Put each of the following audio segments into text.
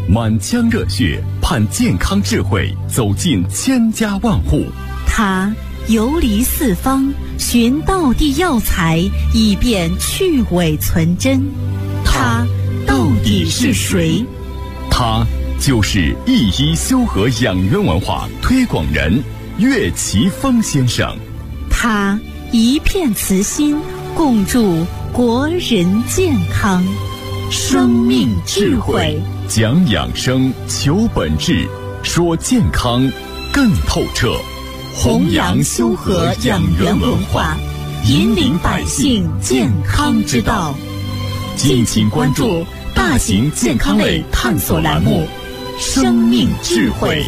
满腔热血盼健康智慧走进千家万户。 他游离四方，寻道地药材，以便去伪存真。他到底是谁？ 他就是一一修和养元文化推广人岳奇峰先生。 他一片慈心，共筑国人健康。生命智慧， 讲养生，求本质，说健康更透彻。 弘扬修和养元文化，引领百姓健康之道。敬请关注大型健康类探索栏目《生命智慧》。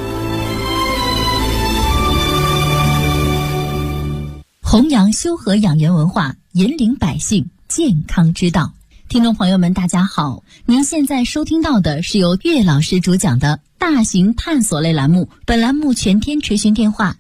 弘扬修和养元文化，引领百姓健康之道。听众朋友们，大家好，您现在收听到的是由岳老师主讲的大型探索类栏目。本栏目全天垂询电话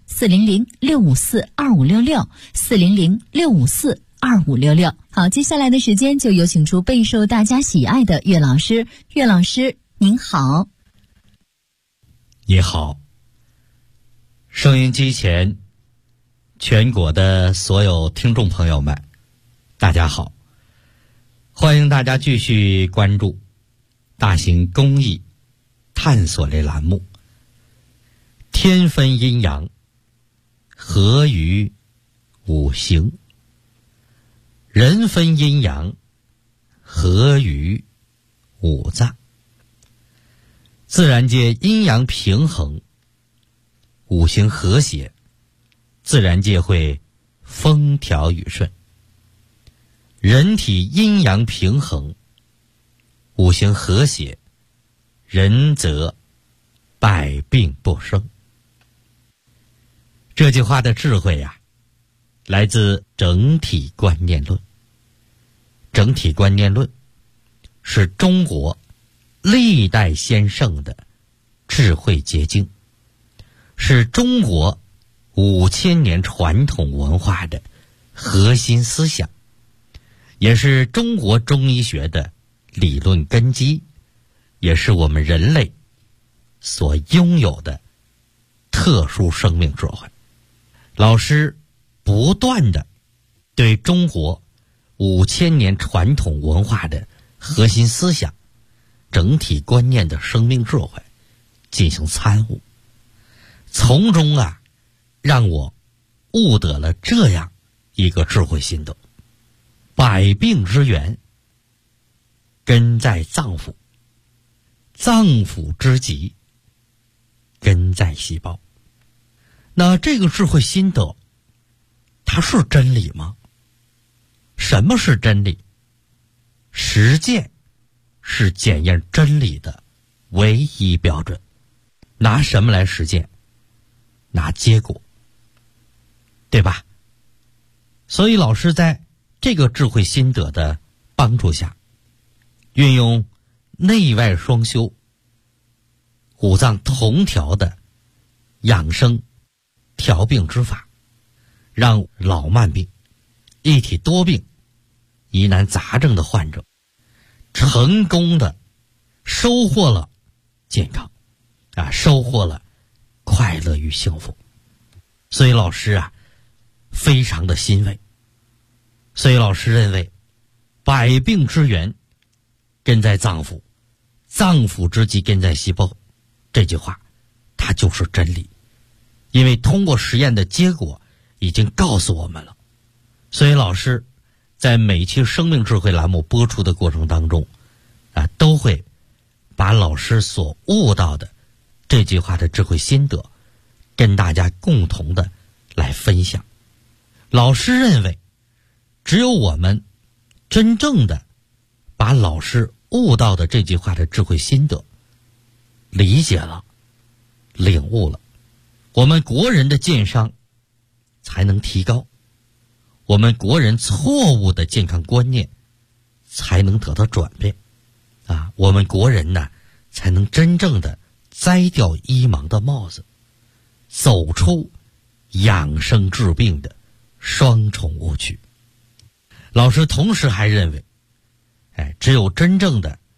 400-654-2566，400-654-2566。好，接下来的时间就有请出备受大家喜爱的岳老师。岳老师您好。 你好，收音机前全国的所有听众朋友们，大家好，欢迎大家继续关注大型公益探索类栏目。天分阴阳，合于五行；人分阴阳，合于五脏。自然界阴阳平衡，五行和谐，自然界会风调雨顺。人体阴阳平衡，五行和谐，人则百病不生。这句话的智慧呀，来自整体观念论。整体观念论是中国历代先圣的智慧结晶，是中国5000年传统文化的核心思想，也是中国中医学的理论根基，也是我们人类所拥有的特殊生命智慧。老师不断地对中国5000年传统文化的核心思想、整体观念的生命智慧进行参悟，从中让我悟得了这样一个智慧心得：百病之源根在脏腑，脏腑之疾根在细胞。那这个智慧心得，它是真理吗？什么是真理？实践是检验真理的唯一标准。拿什么来实践？拿结果，对吧？所以老师在这个智慧心得的帮助下，运用内外双修、五脏同调的养生调病之法，让老慢病、一体多病、疑难杂症的患者成功的收获了健康收获了快乐与幸福。所以老师非常的欣慰。所以老师认为，百病之源根在脏腑，脏腑之疾根在细胞，这句话它就是真理。因为通过实验的结果已经告诉我们了。所以老师在每期生命智慧栏目播出的过程当中都会把老师所悟到的这句话的智慧心得跟大家共同的来分享。老师认为，只有我们真正的把老师悟到的这句话的智慧心得理解了、领悟了，我们国人的健康才能提高，我们国人错误的健康观念才能得到转变我们国人才能真正的摘掉医盲的帽子，走出养生治病的双重误区。老师同时还认为，只有真正的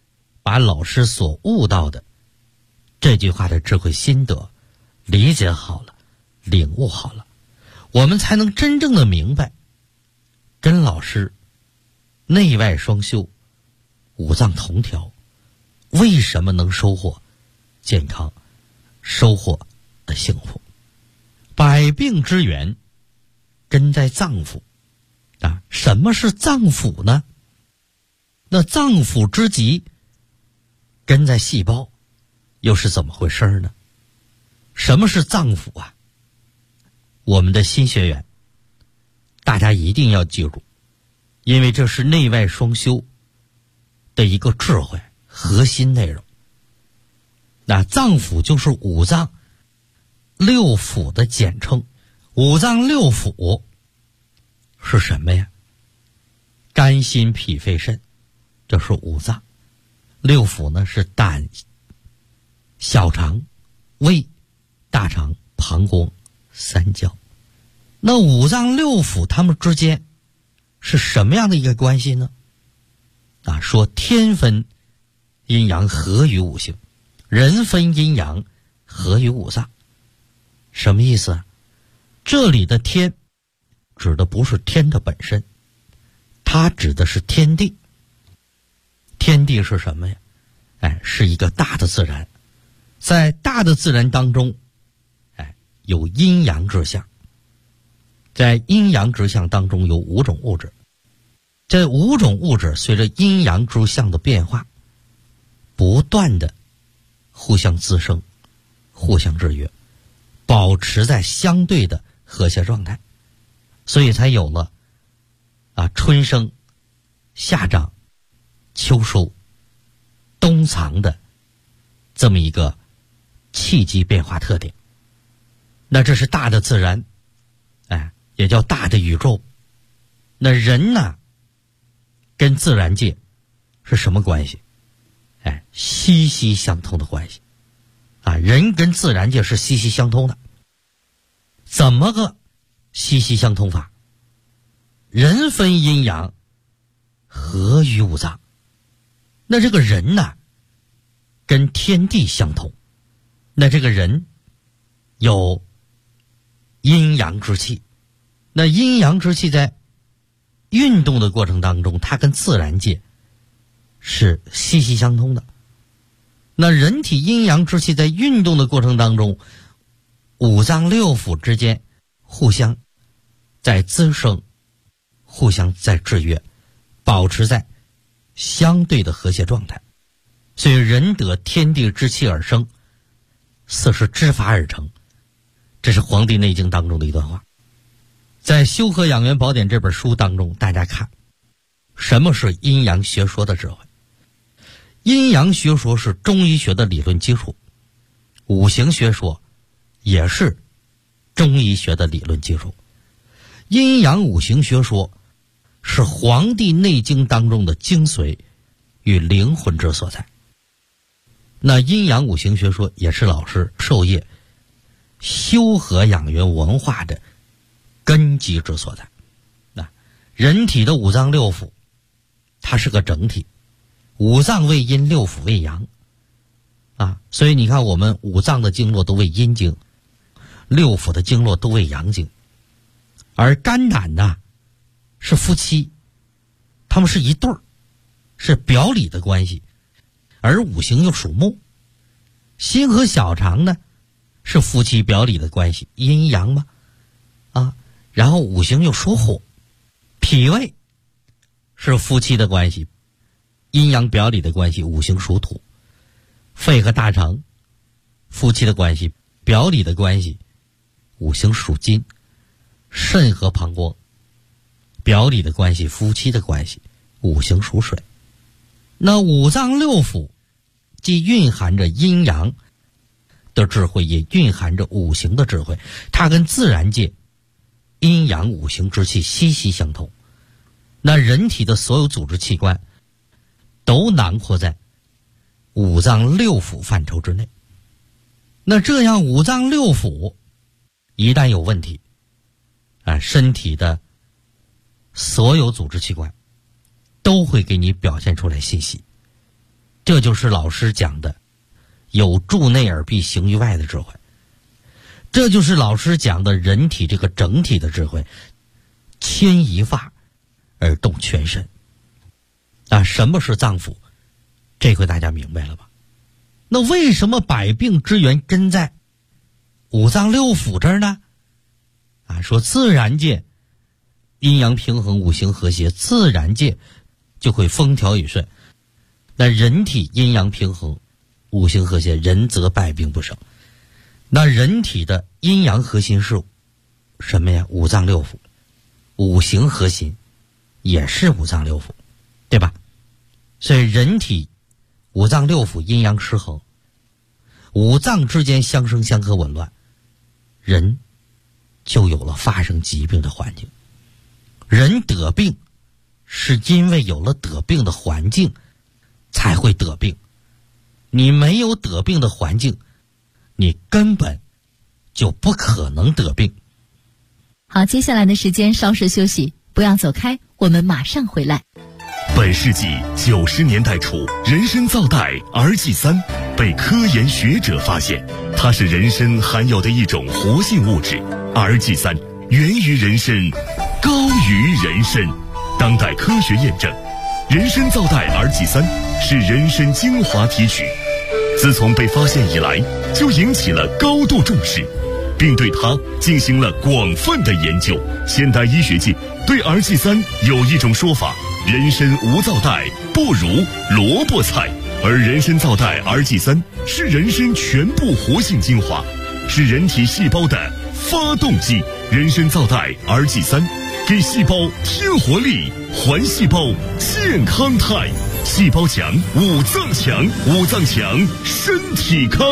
把老师所悟到的这句话的智慧心得理解好了，领悟好了，我们才能真正的明白跟老师内外双修，五脏同调，为什么能收获健康，收获的幸福。百病之源根在脏腑啊，什么是脏腑呢？那脏腑之极根在细胞，又是怎么回事呢？什么是脏腑啊？我们的新学员大家一定要记住，因为这是内外双修的一个智慧核心内容。那脏腑就是五脏六腑的简称。五脏六腑是什么呀？肝心脾肺肾，这是五脏。六腑呢是胆、小肠、胃、大肠、膀胱、三焦。那五脏六腑它们之间是什么样的一个关系呢？啊，说天分阴阳合于五行，人分阴阳合于五脏。什么意思啊？这里的天指的不是天的本身，它指的是天地。天地是什么呀？是一个大的自然。在大的自然当中，有阴阳之象。在阴阳之象当中有五种物质。这五种物质随着阴阳之象的变化，不断的互相滋生，互相制约，保持在相对的和谐状态，所以才有了春生、夏长、秋收、冬藏的这么一个气机变化特点。那这是大的自然，也叫大的宇宙。那人呢，跟自然界是什么关系？息息相通的关系。人跟自然界是息息相通的。怎么个息息相通法？人分阴阳，合于五脏。那这个人呢，跟天地相通。那这个人有阴阳之气。那阴阳之气在运动的过程当中，它跟自然界是息息相通的。那人体阴阳之气在运动的过程当中，五脏六腑之间互相在滋生，互相在制约，保持在相对的和谐状态。所以人得天地之气而生，色是之法而成。这是《黄帝内经》当中的一段话。在《修和养元宝典》这本书当中，大家看什么是阴阳学说的智慧。阴阳学说是中医学的理论基础，五行学说也是中医学的理论基础。阴阳五行学说是《黄帝内经》当中的精髓与灵魂之所在。那阴阳五行学说也是老师授业修和养元文化的根基之所在。人体的五脏六腑它是个整体，五脏为阴，六腑为阳所以你看我们五脏的经络都为阴经，六腑的经络都为阳经。而肝胆呢是夫妻，他们是一对儿，是表里的关系。而五行又属木，心和小肠呢是夫妻表里的关系，阴阳嘛然后五行又属火，脾胃是夫妻的关系，阴阳表里的关系，五行属土。肺和大肠夫妻的关系，表里的关系，五行属金。肾和膀胱表里的关系，夫妻的关系，五行属水。那五脏六腑既蕴含着阴阳的智慧，也蕴含着五行的智慧，它跟自然界阴阳五行之气息息相通。那人体的所有组织器官都囊括在五脏六腑范畴之内。那这样五脏六腑一旦有问题身体的所有组织器官都会给你表现出来信息。 这就是老师讲的有助内而必行于外的智慧，这就是老师讲的人体这个整体的智慧，牵一发而动全身。什么是脏腑？这回大家明白了吧？那为什么百病之源真在五脏六腑这儿呢？说自然界阴阳平衡，五行和谐，自然界就会风调雨顺。那人体阴阳平衡，五行和谐，人则百病不生。那人体的阴阳核心是什么呀？五脏六腑。五行核心也是五脏六腑，对吧？所以人体五脏六腑阴阳失衡，五脏之间相生相克紊乱，人就有了发生疾病的环境。人得病是因为有了得病的环境才会得病，你没有得病的环境，你根本就不可能得病。 好，接下来的时间稍事休息，不要走开，我们马上回来。 本世纪90年代初，人参皂苷 RG3 被科研学者发现，它是人参含有的一种活性物质。RG3 源于人参，高于人参。当代科学验证，人参皂苷 RG3 是人参精华提取，自从被发现以来，就引起了高度重视，并对它进行了广泛的研究。现代医学界对 RG3 有一种说法：人参无皂苷不如萝卜菜，而人参皂苷 RG3 是人参全部活性精华，是人体细胞的发动机。人参皂苷 RG3 给细胞添活力，还细胞健康态。细胞强，五脏强，五脏强，身体康。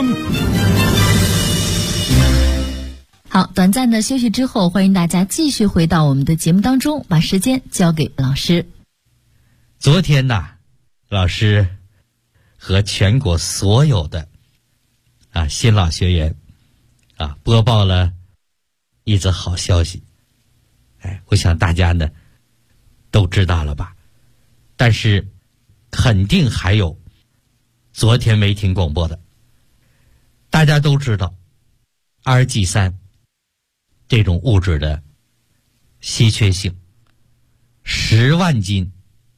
好，短暂的休息之后，欢迎大家继续回到我们的节目当中，把时间交给老师。 昨天老师和全国所有的新老学员播报了一则好消息。我想大家呢都知道了吧？但是肯定还有昨天没听广播的。大家都知道 RG3 这种物质的稀缺性，10万斤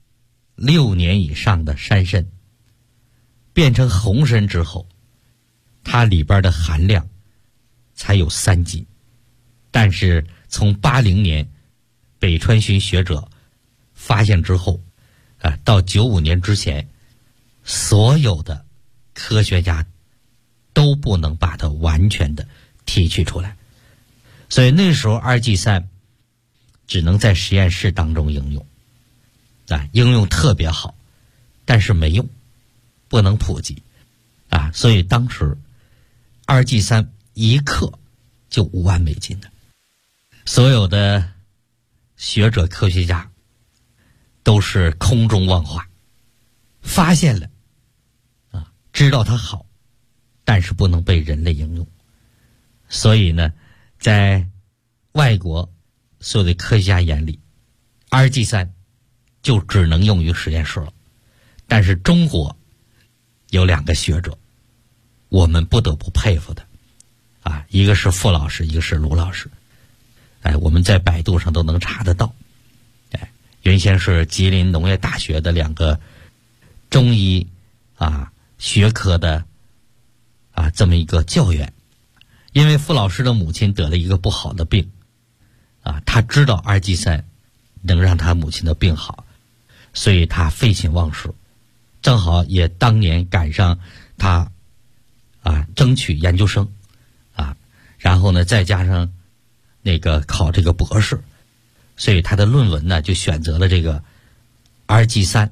6年以上的山参变成红参之后，它里边的含量才有3斤。但是从80年北川荨学者发现之后到95年之前，所有的科学家都不能把它完全的提取出来，所以那时候 RG3 只能在实验室当中应用应用特别好，但是没用，不能普及所以当时 RG3 1克就5万美金的。所有的学者科学家都是空中妄话，发现了知道它好，但是不能被人类应用。所以呢，在外国所有的科学家眼里 RG3 就只能用于实验室了。但是中国有2个学者我们不得不佩服的一个是傅老师，一个是卢老师。我们在百度上都能查得到。原先是吉林农业大学的2个中医学科的这么一个教员。因为傅老师的母亲得了一个不好的病他知道 RG3 能让他母亲的病好，所以他废寝忘食，正好也当年赶上他争取研究生然后呢再加上那个考这个博士，所以他的论文呢就选择了这个 RG3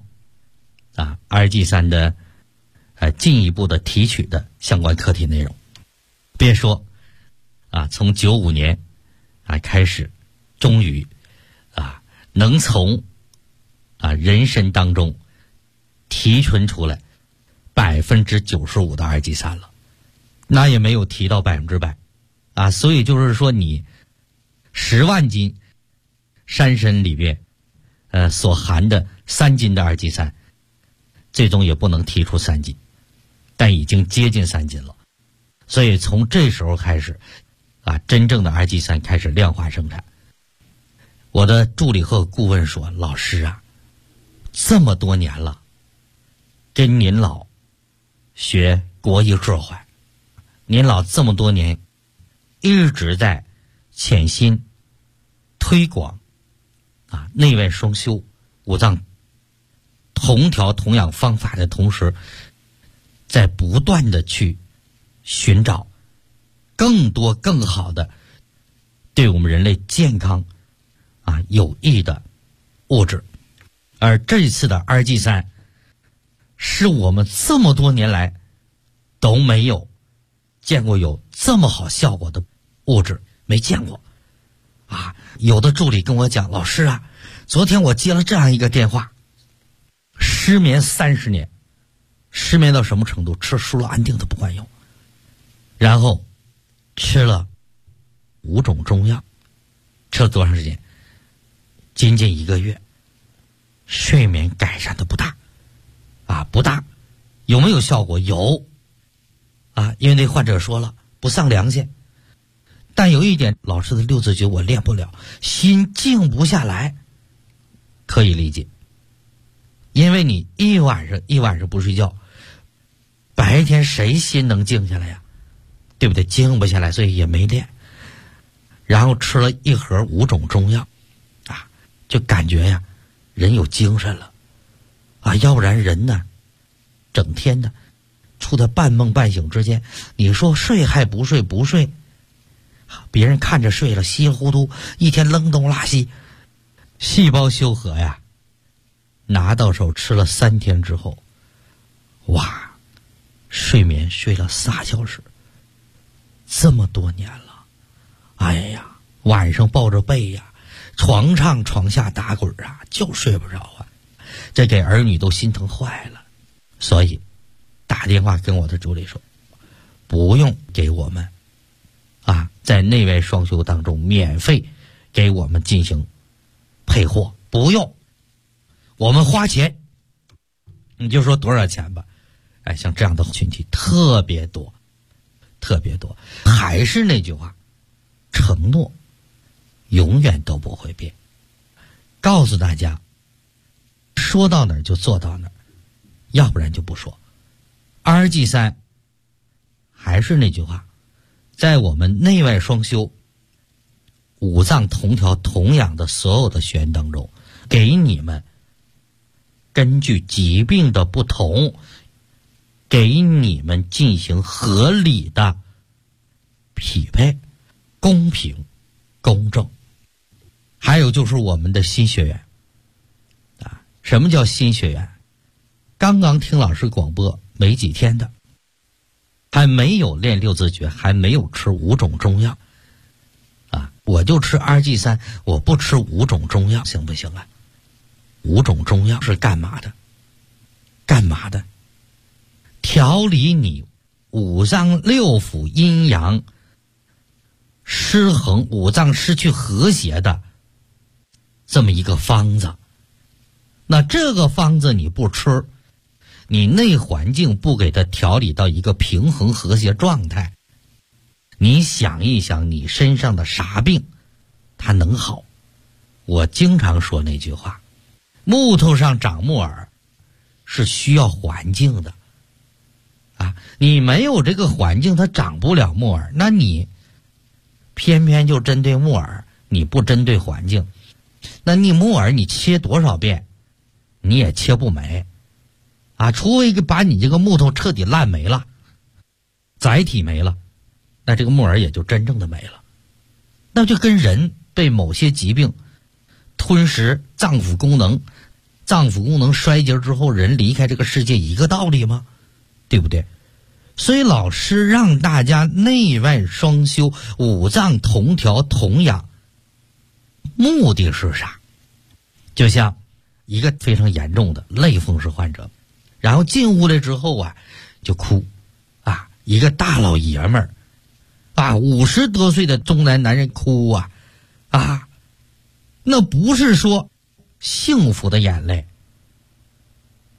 RG3 的进一步的提取的相关课题内容。别说从95年开始，终于能从人参当中提纯出来95%的 RG3 了，那也没有提到100%所以就是说你10万斤山参里边所含的3斤的 RG3 最终也不能提出3斤，但已经接近3斤了。所以从这时候开始真正的氨基酸开始量化生产。我的助理和顾问说，老师啊，这么多年了，跟您老学国医关怀，您老这么多年一直在潜心推广内外双修五脏同调同养方法的同时，在不断的去寻找更多更好的对我们人类健康有益的物质。而这次的2G3是我们这么多年来都没有见过有这么好效果的物质，没见过有的助理跟我讲，老师啊，昨天我接了这样一个电话，失眠30年，失眠到什么程度？吃舒乐安定都不管用，然后吃了5种中药，吃了多长时间？仅仅1个月，睡眠改善的不大不大。有没有效果？有因为那患者说了不上良心，但有一点，老师的6字诀我练不了，心静不下来，可以理解。因为你一晚上不睡觉，白天谁心能静下来呀？对不对？静不下来，所以也没练。然后吃了1盒5种中药就感觉呀人有精神了要不然人呢整天的处在半梦半醒之间，你说睡还不睡，不睡别人看着睡了，稀里糊涂一天扔东拉西。细胞修和呀拿到手吃了3天之后，哇，睡眠睡了3小时，这么多年了，哎呀，晚上抱着被呀，床上床下打滚就睡不着这给儿女都心疼坏了。所以打电话跟我的助理说，不用给我们在内外双修当中免费给我们进行配货，不用，我们花钱，你就说多少钱吧。像这样的群体特别多，特别多。还是那句话，承诺永远都不会变。告诉大家，说到哪儿就做到哪儿，要不然就不说。2G3还是那句话，在我们内外双修五脏同调同养的所有的学员当中，给你们根据疾病的不同，给你们进行合理的匹配，公平公正。还有就是我们的新学员什么叫新学员？刚刚听老师广播没几天的，还没有练6字诀，还没有吃5种中药我就吃2G3，我不吃5种中药行不行5种中药是干嘛的？干嘛的？调理你五脏六腑阴阳失衡，五脏失去和谐的这么一个方子。那这个方子你不吃，你内环境不给它调理到一个平衡和谐状态，你想一想你身上的啥病它能好？我经常说那句话，木头上长木耳是需要环境的你没有这个环境它长不了木耳，那你偏偏就针对木耳，你不针对环境，那你木耳你切多少遍你也切不没除非把你这个木头彻底烂没了，载体没了，那这个木耳也就真正的没了。那就跟人被某些疾病吞食脏腑功能，脏腑功能衰竭之后人离开这个世界一个道理吗？对不对？所以老师让大家内外双修，五脏同调同养，目的是啥？就像一个非常严重的类风湿患者，然后进屋来之后就哭一个大老爷们儿50多岁的中年男人哭那不是说幸福的眼泪，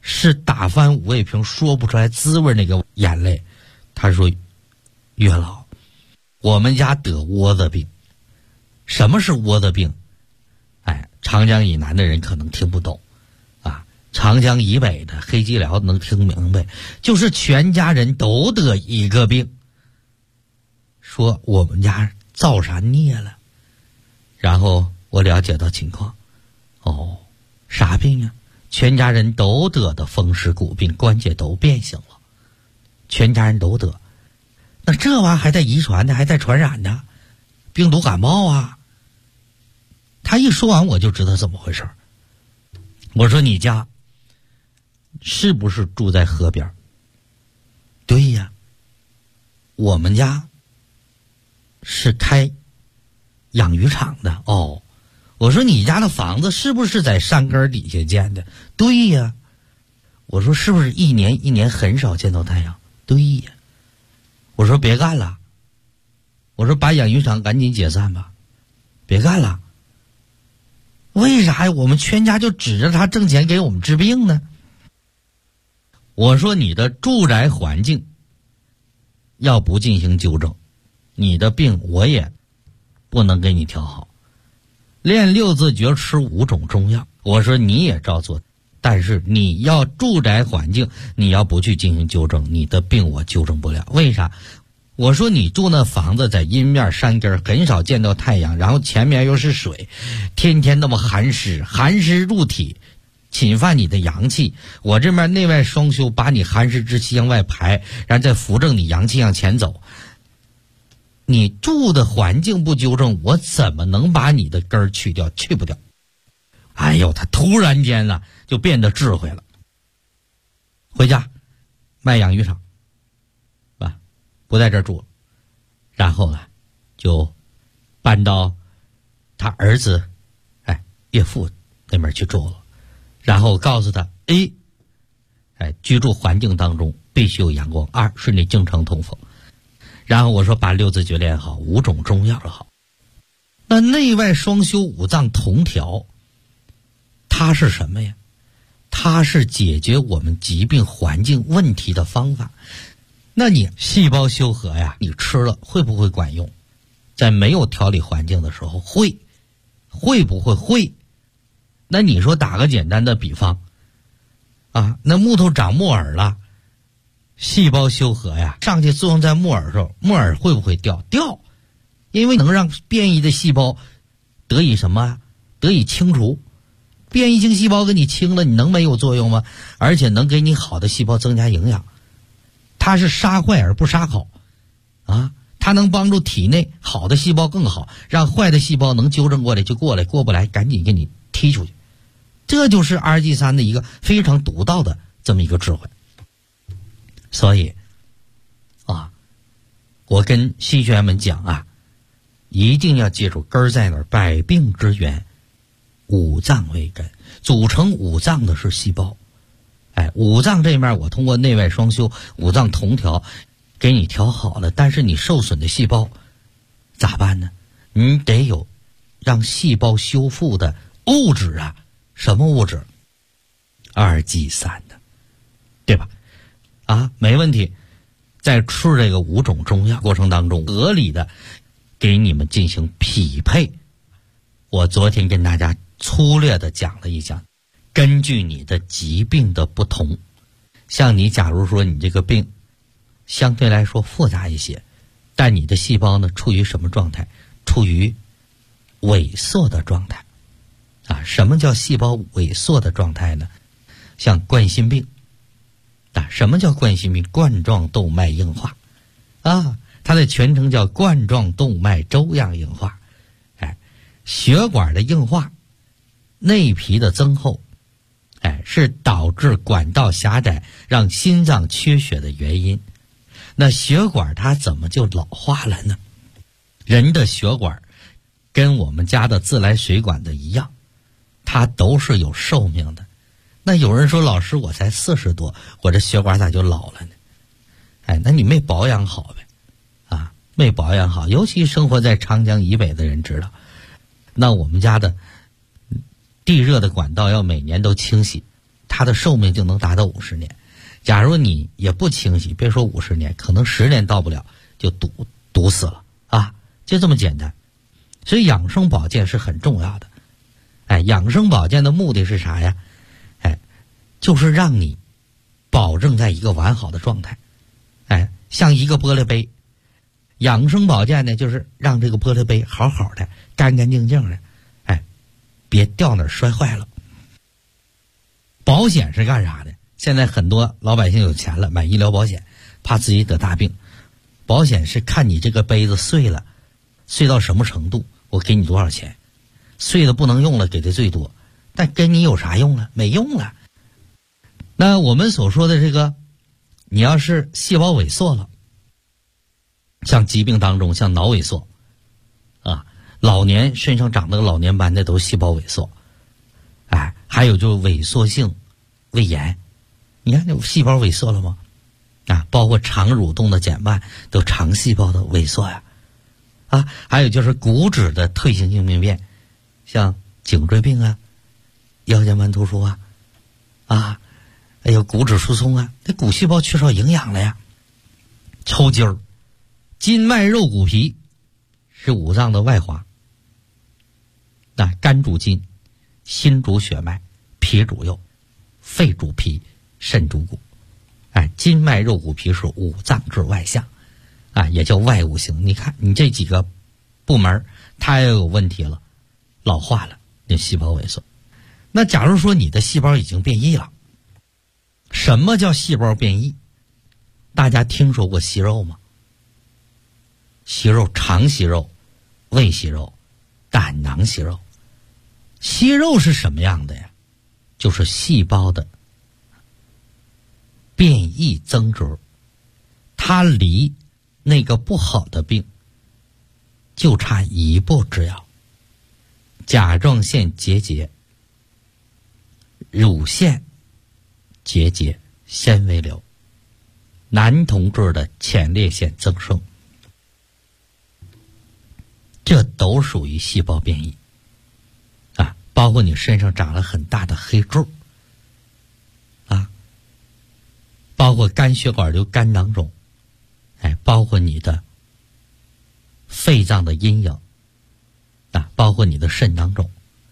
是打翻五味瓶说不出来滋味那个眼泪。他说，岳老，我们家得窝子病。什么是窝子病？长江以南的人可能听不懂啊，长江以北的黑吉辽能听明白，就是全家人都得一个病。说我们家造啥孽了？然后我了解到情况，啥病呀？全家人都得的风湿骨病，关节都变形了，全家人都得。那这玩意儿还带遗传的，还带传染的，病毒感冒啊。他一说完我就知道怎么回事。我说你家是不是住在河边？对呀，我们家是开养鱼场的。我说你家的房子是不是在山根底下建的？对呀。我说是不是一年很少见到太阳？对呀。我说别干了，我说把养鱼场赶紧解散吧，别干了。为啥呀？我们全家就指着他挣钱给我们治病呢？我说你的住宅环境要不进行纠正，你的病我也不能给你调好。练六字诀，吃5种中药，我说你也照做，但是你要住宅环境，你要不去进行纠正，你的病我纠正不了。为啥？我说你住那房子在阴面山根，很少见到太阳，然后前面又是水，天天那么寒湿入体，侵犯你的阳气。我这边内外双修，把你寒湿之气向外排，然后再扶正你阳气向前走。你住的环境不纠正，我怎么能把你的根儿去掉？去不掉。哎呦，他突然间呢就变得智慧了。回家卖养鱼场，不在这儿住了，然后呢就搬到他儿子岳父那边去住了。然后告诉他居住环境当中必须有阳光，2顺利经常通风。然后我说把6字诀练好，5种中药好。那内外双修5脏同调，它是什么呀？它是解决我们疾病环境问题的方法。那你细胞修和呀，你吃了会不会管用？在没有调理环境的时候会不会？会。那你说打个简单的比方那木头长木耳了，细胞修和呀上去作用在木耳上，木耳会不会掉？掉，因为能让变异的细胞得以什么？得以清除。变异性细胞给你清了，你能没有作用吗？而且能给你好的细胞增加营养。它是杀坏而不杀好它能帮助体内好的细胞更好，让坏的细胞能纠正过来就过来，过不来赶紧给你踢出去。这就是 RG3 的一个非常独到的这么一个智慧。所以我跟新学员们讲一定要记住根儿在哪儿，百病之源五脏为根，组成五脏的是细胞。五脏这面我通过内外双修，五脏同调给你调好了，但是你受损的细胞咋办呢？你得有让细胞修复的物质什么物质？2G3的，对吧？没问题。在吃这个5种中药过程当中，合理的给你们进行匹配。我昨天跟大家粗略的讲了一讲，根据你的疾病的不同，像你假如说你这个病相对来说复杂一些，但你的细胞呢处于什么状态？处于萎缩的状态什么叫细胞萎缩的状态呢？像冠心病什么叫冠心病？冠状动脉硬化它的全称叫冠状动脉粥样硬化。血管的硬化，内皮的增厚是导致管道狭窄让心脏缺血的原因。那血管它怎么就老化了呢？人的血管跟我们家的自来水管的一样，它都是有寿命的。那有人说老师我才40多，我这血管咋就老了呢？那你没保养好呗没保养好。尤其生活在长江以北的人知道，那我们家的地热的管道要每年都清洗它的寿命就能达到50年。假如你也不清洗，别说50年，可能10年到不了就毒死了啊，就这么简单。所以养生保健是很重要的。养生保健的目的是啥呀？就是让你保证在一个完好的状态。像一个玻璃杯，养生保健呢，就是让这个玻璃杯好好的、干干净净的，别掉哪儿摔坏了。保险是干啥的？现在很多老百姓有钱了，买医疗保险，怕自己得大病。保险是看你这个杯子碎了，碎到什么程度，我给你多少钱。碎的不能用了，给的最多，但跟你有啥用了？没用了。那我们所说的这个，你要是细胞萎缩了，像疾病当中，像脑萎缩啊，老年身上长那个老年斑的都是细胞萎缩，还有就是萎缩性胃炎，你看那细胞萎缩了吗？包括肠蠕动的减慢，都肠细胞的萎缩呀。还有就是骨质的退行性病变，像颈椎病啊、腰间盘突出还有骨质疏松啊，那骨细胞缺少营养了呀。抽筋儿，筋脉肉骨皮是五脏的外华。肝主筋，心主血脉，脾主右，肺主脾，肾主骨。筋脉肉骨皮是五脏之外象，也叫外五行。你看你这几个部门它也有问题了，老化了，那细胞萎缩。那假如说你的细胞已经变异了，什么叫细胞变异？大家听说过息肉吗？息肉，肠息肉、胃息肉、胆囊息肉。息肉是什么样的呀？就是细胞的变异增殖，它离那个不好的病就差一步之遥。甲状腺结节、乳腺结节、纤维瘤，男同志的前列腺增生，这都属于细胞变异包括你身上长了很大的黑柱包括肝血管瘤、肝囊肿，包括你的肺脏的阴影包括你的肾囊肿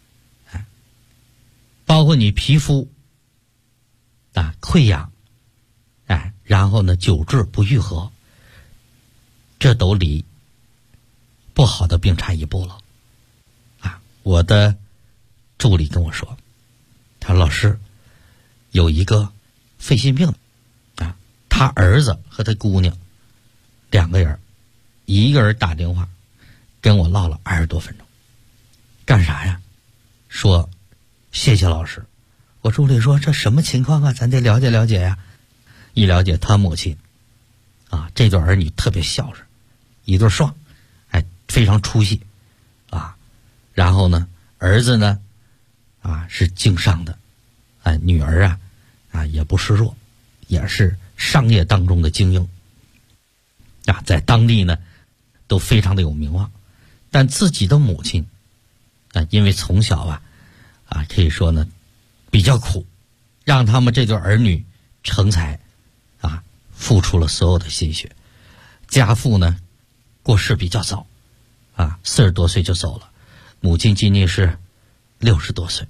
包括你皮肤溃疡然后呢久治不愈合，这都离不好的病差一步了我的助理跟我说，他说老师有一个肺心病他儿子和他姑娘2个人，一个人打电话跟我唠了20多分钟。干啥呀？说谢谢老师。我助理说这什么情况咱得了解了解呀。一了解他母亲这对儿女特别孝顺，一对双非常出息然后呢儿子呢是经商的女儿也不示弱，也是商业当中的精英在当地呢都非常的有名望。但自己的母亲因为从小可以说呢比较苦，让他们这对儿女成才付出了所有的心血。家父呢过世比较早40多岁就走了，母亲今年是60多岁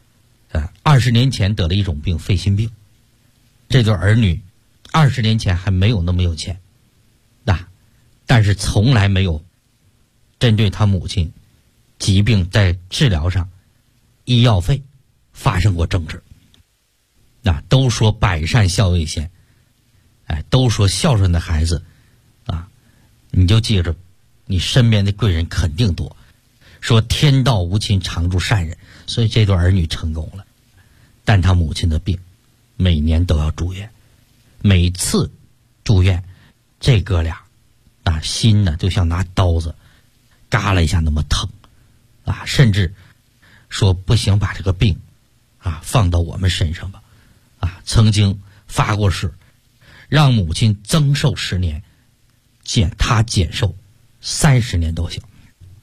20年前得了一种病，肺心病。这对儿女20年前还没有那么有钱但是从来没有针对他母亲疾病在治疗上医药费发生过争执都说百善孝为先都说孝顺的孩子你就记着你身边的贵人肯定多，说天道无亲常助善人，所以这对儿女成功了。但他母亲的病每年都要住院，每次住院这哥俩心呢就像拿刀子嘎了一下那么疼甚至说不行把这个病放到我们身上吧曾经发过誓让母亲增寿10年，他减寿30年都行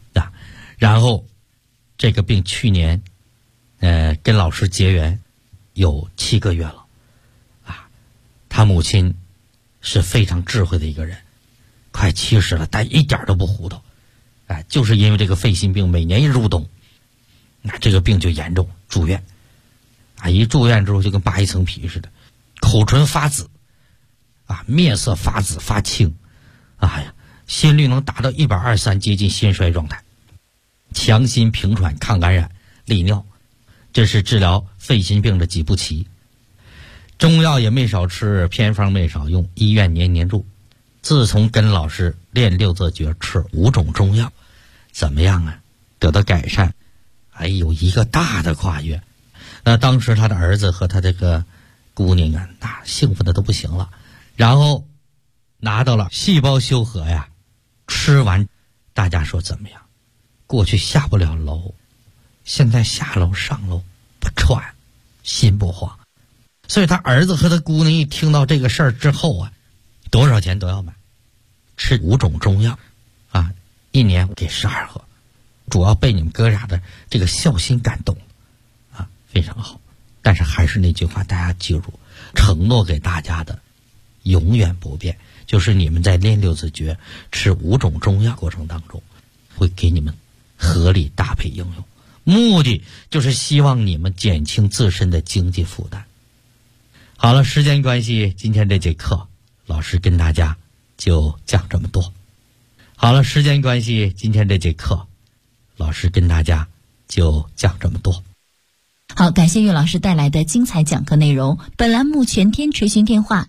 然后这个病去年跟老师结缘有7个月了，他母亲是非常智慧的一个人，快70了，但一点都不糊涂，就是因为这个肺心病，每年一入冬，那这个病就严重，住院，一住院之后就跟扒一层皮似的，口唇发紫，面色发紫发青，心率能达到123，接近心衰状态，强心平喘抗感染利尿，这是治疗肺心病的几步棋。中药也没少吃，偏方没少用，医院年年住。自从跟老师练6字诀，吃5种中药，怎么样啊？得到改善，有一个大的跨越。那当时他的儿子和他这个姑娘啊，幸福的都不行了，然后拿到了细胞修和呀，吃完，大家说怎么样？过去下不了楼，现在下楼上楼不喘，心不慌。所以他儿子和他姑娘一听到这个事儿之后多少钱都要买，吃5种中药，1年给12盒，主要被你们哥俩的这个孝心感动非常好。但是还是那句话，大家记住，承诺给大家的永远不变，就是你们在练6字诀吃5种中药过程当中，会给你们合理搭配应用，目的就是希望你们减轻自身的经济负担。好了，时间关系，今天这节课老师跟大家就讲这么多。好了，时间关系，今天这节课老师跟大家就讲这么多。 好，感谢岳老师带来的精彩讲课内容。本栏目全天垂询电话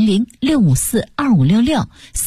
400-654-2566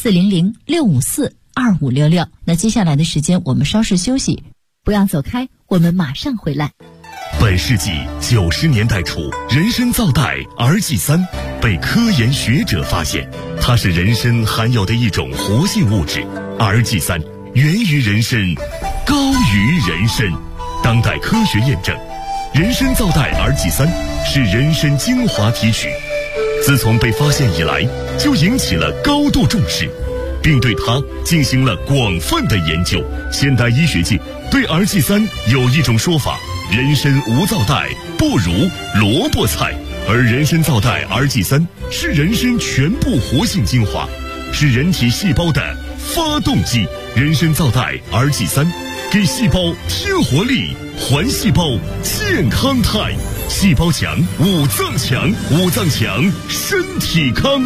400-654-2566。那接下来的时间我们稍事休息，不要走开，我们马上回来。 本世纪90年代初，人参皂苷儿剂3被科研学者发现，它是人参含有的一种活性物质。儿剂3源于人参，高于人参。当代科学验证，人参皂苷儿剂3是人参精华提取，自从被发现以来，就引起了高度重视，并对它进行了广泛的研究。现代医学界对儿剂3有一种说法：人参无皂苷不如萝卜菜，而人参皂苷儿剂3是人参全部活性精华，是人体细胞的发动机。人参皂苷儿剂3给细胞添活力，还细胞健康态，细胞强，五脏强，五脏强，身体康。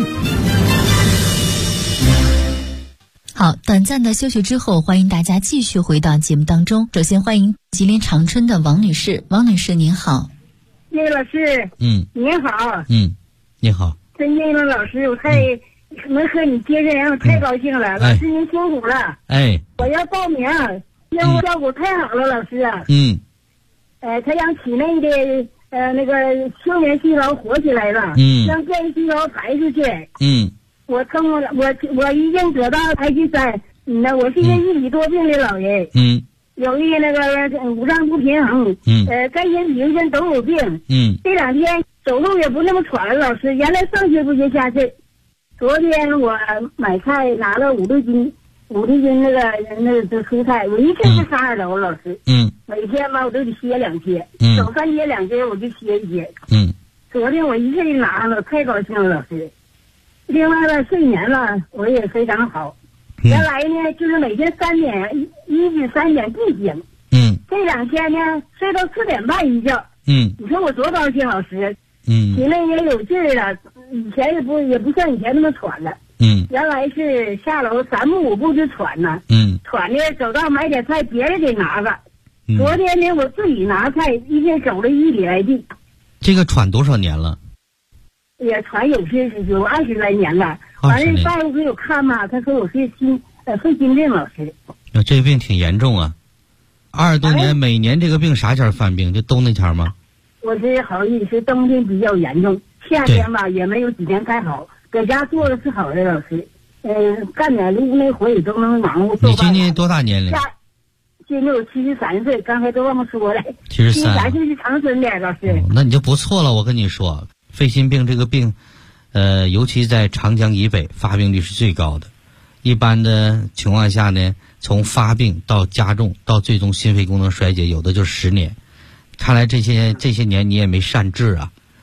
好，短暂的休息之后，欢迎大家继续回到节目当中。首先欢迎吉林长春的王女士。王女士您好。 叶老师，您好。 你好。 真叶老师，我太能和你接上，我太高兴了。老师您辛苦了。我要报名，业务效果太好了，老师啊。他让体内的那个休眠细胞活起来了，让变异细胞排出去。我已经得到儿剂3。我是一个1米多病的老人。有一那个五脏不平衡，肝肾脾肾都有病。这2天走路也不那么喘了，老师。原来上气不接下气。昨天我买菜拿了5六斤那个蔬菜，我一天就32楼，老师。每天吧我都得歇2天，走3节2节我就歇1节。昨天我一下就拿了，太高兴了，老师。另外呢，睡眠了我也非常好。原来呢就是每天3点1至3点不醒。这2天呢睡到4点半一觉。你说我多高兴，老师。体内也有劲儿了，以前也不像以前那么喘了。原来是下楼3步5步就喘呢。喘的走到买点菜，别人给拿了。昨天呢我自己拿菜，一天走了1里来地。 这个喘多少年了？ 也喘有20来年了。完了大夫给我看嘛，他说我是肺心病，老师。 这个病挺严重啊，20多年，每年这个病啥前犯病？就冬那前吗？ 我是好意思，冬天比较严重，夏天吧也没有几天太好，搁家做的是好的，老师。干点屋内活也都能忙活。 你今年多大年龄？ 今年我73岁，刚才都忘了说了。 73 岁是长春的，老师。 那你就不错了，我跟你说，肺心病这个病，尤其在长江以北发病率是最高的。一般的情况下呢，从发病到加重到最终心肺功能衰竭，有的就10年。看来这些年你也没善治啊，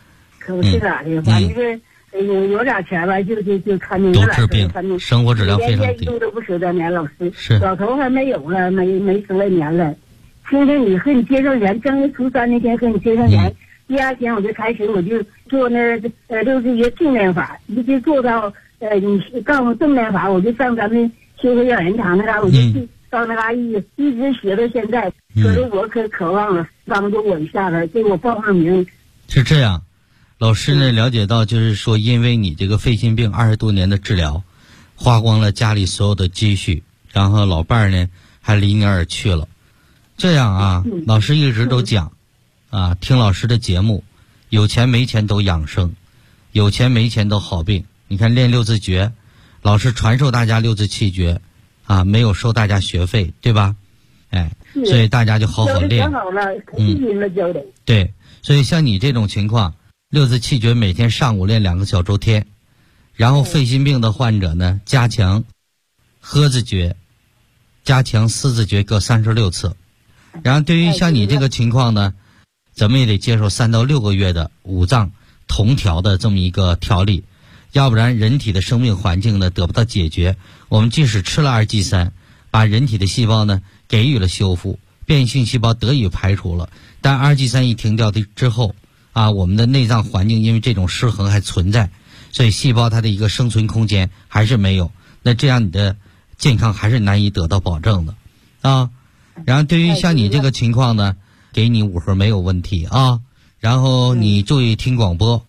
可不是咋的，反正是有点钱吧，就看病都治病，生活质量非常低， 一都不舍得年。老师是老头还没有了，没10来年了。听说你和你接上钱，正月初3那天和你接上钱，第2天我就开始做那6字诀正念法，一直做到你告诉我正念法，我就上咱们修和养人堂那嘎，我就去到那嘎一直学到现在。可是我可渴望了，帮助我一下子，给我报上名。 是这样，老师呢了解到，就是说因为你这个肺心病20多年的治疗，花光了家里所有的积蓄，然后老伴儿呢还离你而去了。这样啊，老师一直都讲啊，听老师的节目，有钱没钱都养生，有钱没钱都好病。你看练6字诀，老师传授大家6字气诀啊，没有收大家学费，对吧？哎，所以大家就好好练。对，所以像你这种情况，6字气诀每天上午练2个小周天，然后肺心病的患者呢，加强喝字诀，加强4字诀各36次。然后对于像你这个情况呢，咱们也得接受3到6个月的5脏同调的这么一个调理，要不然人体的生命环境呢得不到解决。我们即使吃了2G3，把人体的细胞呢给予了修复，变性细胞得以排除了，但2G3一停掉之后啊，我们的内脏环境因为这种失衡还存在，所以细胞它的一个生存空间还是没有，那这样你的健康还是难以得到保证的啊。然后对于像你这个情况呢，给你5盒没有问题啊。然后你注意听广播。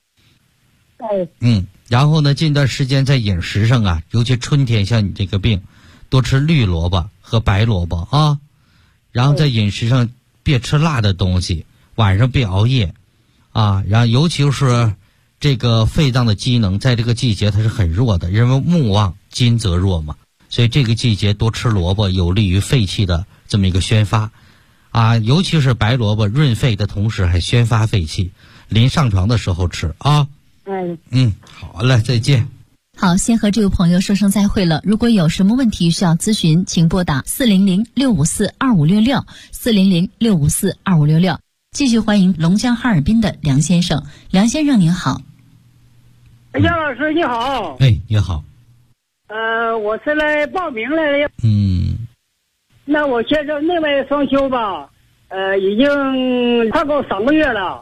然后呢，近段时间在饮食上啊，尤其春天像你这个病，多吃绿萝卜和白萝卜啊。然后在饮食上别吃辣的东西，晚上别熬夜啊。然后尤其是这个肺脏的机能在这个季节它是很弱的，因为木旺金则弱嘛，所以这个季节多吃萝卜有利于肺气的这么一个宣发啊，尤其是白萝卜润肺的同时还宣发肺气，临上床的时候吃啊。好了，再见。 好，先和这位朋友说声再会了。如果有什么问题需要咨询，请拨打400-654-2566 400-654-2566。继续欢迎龙江哈尔滨的梁先生。梁先生您好。 杨老师你好。 哎，你好。 我是来报名来了。那我先生内外双修吧，已经快够3个月了。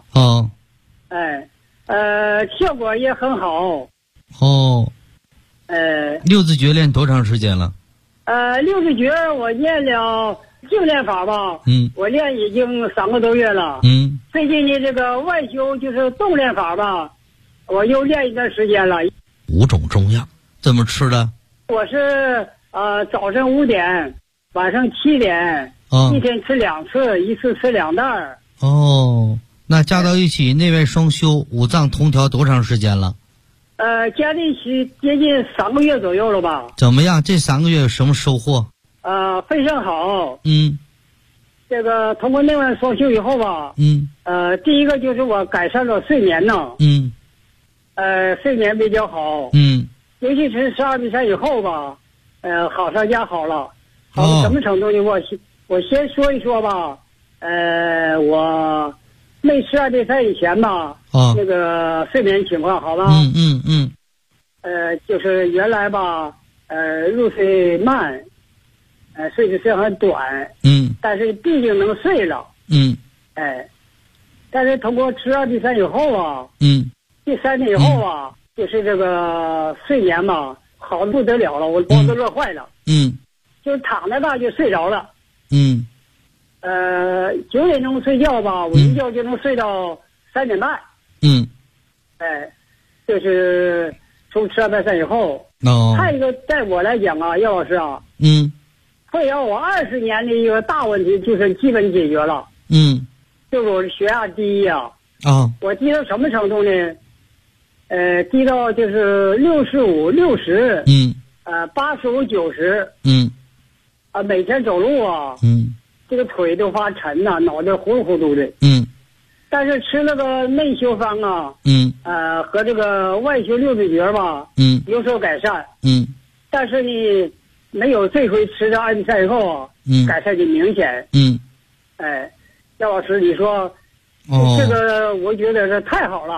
效果也很好。 6字诀练多长时间了 ？6字诀我练了净练法吧，我练已经3个多月了。最近的这个外修就是动练法吧，我又练一段时间了。 5种中药怎么吃的？ 我是早上5点，晚上7点，一天吃2次，一次吃2袋。 那加到一起内外双修5脏同调多长时间了？ 加在一起接近3个月左右了吧。 怎么样？这3个月有什么收获？ 非常好。这个通过内外双修以后吧，第一个就是我改善了睡眠呢。睡眠比较好。尤其是12-3以后吧，好上加好了。好到什么程度呢？我先说一说吧。我没12-3以前吧，那个睡眠情况好吧？就是原来吧，入睡慢，睡的时间很短，但是毕竟能睡了，但是通过吃12-3以后啊，第3天以后啊，就是这个睡眠嘛，好的不得了了，我包都乐坏了，就是躺在那就睡着了，9点钟睡觉吧，我一觉就能睡到3点半，就是从吃12-3以后，还有一个在我来讲啊，姚老师啊，会让我20年的一个大问题就是基本解决了，就是我的血压低呀，我低到什么程度呢？低到就是65、60，85、90，每天走路啊，这个腿都发沉呐，脑袋糊里糊涂的，但是吃那个内修方啊，和这个外修6字诀吧，有所改善，但是呢，没有这回吃的2-3以后啊，改善的明显，姚老师，你说，这个我觉得是太好了。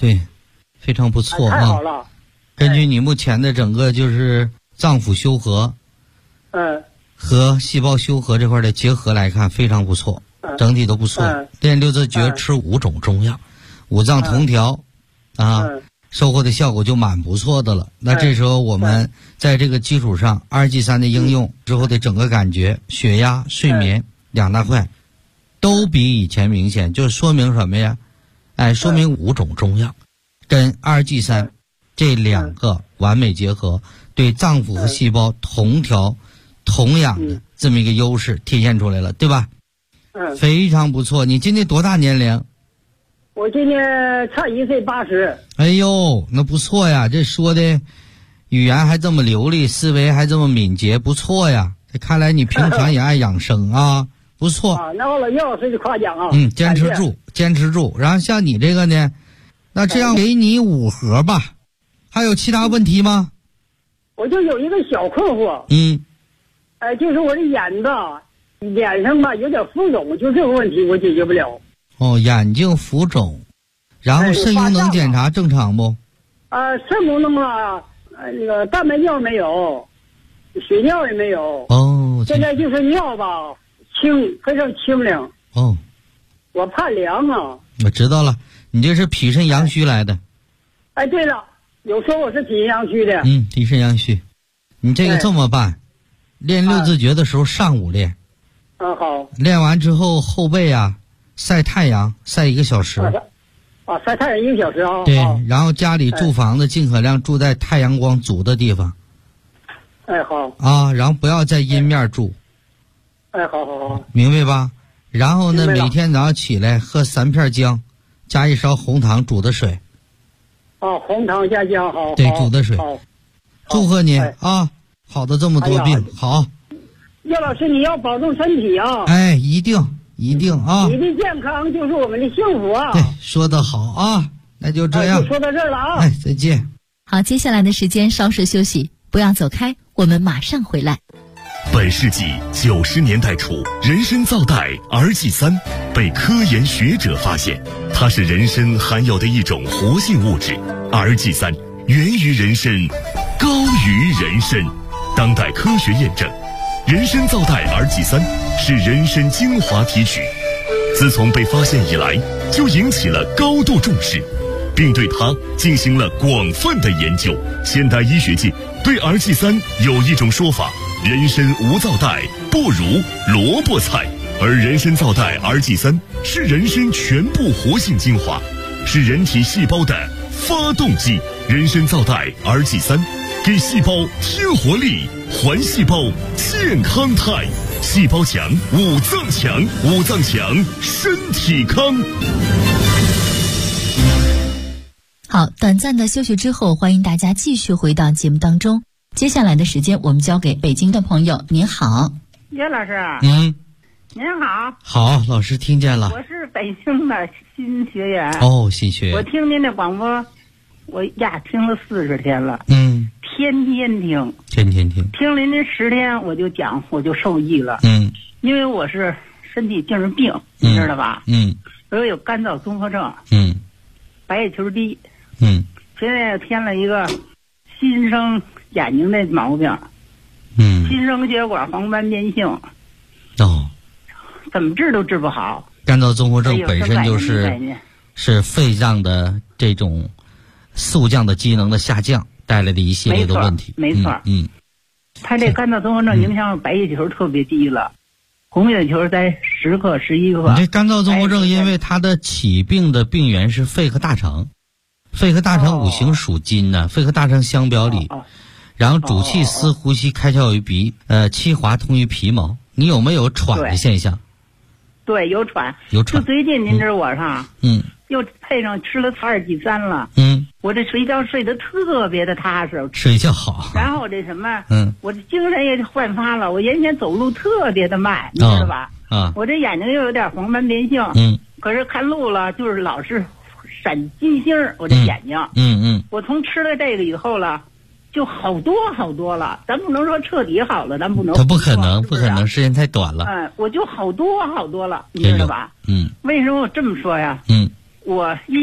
对，非常不错啊。 太好了。 根据你目前的整个就是脏腑修和，和细胞修和这块的结合来看，非常不错，整体都不错。练六字诀吃5种中药，五脏同调，收获的效果就蛮不错的了。那这时候我们在这个基础上，2G3的应用之后的整个感觉，血压、睡眠2大块都比以前明显，就说明什么呀？说明5种中药跟2G3这2个完美结合，对脏腑和细胞同调同养的这么一个优势体现出来了，对吧？非常不错。你今年多大年龄？ 我今年差1岁80。 哎呦，那不错呀，这说的语言还这么流利，思维还这么敏捷，不错呀。这看来你平常也爱养生啊，不错。 那我岳老师就夸奖啊。 坚持住，坚持住。然后像你这个呢，那这样给你5盒吧。还有其他问题吗？ 我就有一个小困惑。就是我的脸上吧有点浮肿，就这个问题我解决不了。 眼睛浮肿，然后肾功能检查正常不？ 肾功能啊，那个蛋白尿没有，血尿也没有。现在就是尿吧非常清凉。我怕凉啊。 我知道了，你这是脾肾阳虚来的。 对了，有说我是脾肾阳虚的。 脾肾阳虚，你这个这么办，练六字诀的时候上午练。 好。 练完之后后背晒太阳晒1个小时。 晒太阳1个小时啊。 对，然后家里住房子尽可量住在太阳光足的地方。 好。 然后不要在阴面住。 好。 明白吧？然后呢，每天早上起来喝3片姜，加1勺红糖煮的水。 红糖加姜，好。 对，煮的水。祝贺你好的这么多病，好。 岳老师，你要保重身体啊！ 一定啊！ 你的健康就是我们的幸福啊！ 对，说得好啊！那就这样， 就说到这儿了啊！ 再见。 好，接下来的时间稍事休息，不要走开，我们马上回来。 本世纪90年代初，人参皂苷 2G3 被科研学者发现，它是人参含有的一种活性物质。2G3 源于人参，高于人参。当代科学验证，人参皂苷 2G3 是人参精华提取，自从被发现以来，就引起了高度重视，并对它进行了广泛的研究。现代医学界对 2G3 有一种说法：人参无皂苷，不如萝卜菜。而人参皂苷 2G3 是人参全部活性精华，是人体细胞的发动机。人参皂苷 2G3 给细胞添活力，还细胞健康态。细胞强，五脏强，五脏强，身体康。 好，短暂的休息之后，欢迎大家继续回到节目当中。接下来的时间，我们交给北京的朋友。您好， 岳老师。您好。 好，老师听见了。 我是北京的新学员。 新学员。 我听您的广播，我听了40天了。天天听。听了您10天，我就讲，我就受益了。因为我是身体精神病，你知道吧？我有干燥综合症。白血球低。现在添了一个新生眼睛的毛病。新生血管黄斑变性。怎么治都治不好。 干燥综合症本身就是肺脏的这种速降的机能的下降带来的一系列的问题。 没错。他这干燥综合症影响白血球特别低了，红血球在10克、11克。 你这干燥综合症，因为它的起病的病源是肺和大肠，肺和大肠五行属金呢，肺和大肠相表里，然后主气司呼吸开窍于鼻，气滑通于皮毛。你有没有喘的现象？ 对，有喘。就最近您知道我上，又配上吃了2G3了。我这睡觉睡得特别的踏实， 睡觉好。 然后这什么，我这精神也焕发了。我原先走路特别的慢，你知道吧？我这眼睛又有点黄斑变性。可是看路了，就是老是闪金星，我这眼睛。我从吃了这个以后了，就好多了。咱不能说彻底好了，咱不能。 它不可能，时间太短了。 我就好多了，你知道吧？为什么我这么说呀？我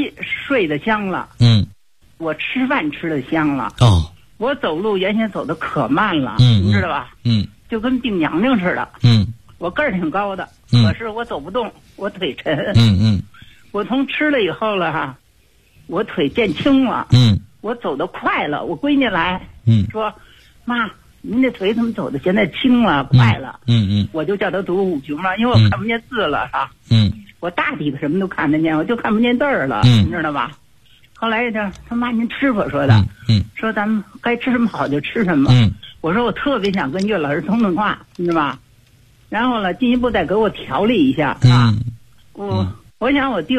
睡得香了，我吃饭吃得香了，我走路原先走得可慢了，你知道吧？就跟病娘娘似的，我个儿挺高的，可是我走不动，我腿沉，我从吃了以后了哈，我腿变轻了，我走得快了，我闺女来，说妈，您这腿怎么走的现在轻了快了？我就叫她读五行了，因为我看不见字了哈，我大体的什么都看得见，我就看不见字儿了，你知道吧？后来他妈您吃吧，说的，说咱们该吃什么好就吃什么，我说我特别想跟岳老师通通话，你知道吧？然后呢，进一步再给我调理一下啊，我想我定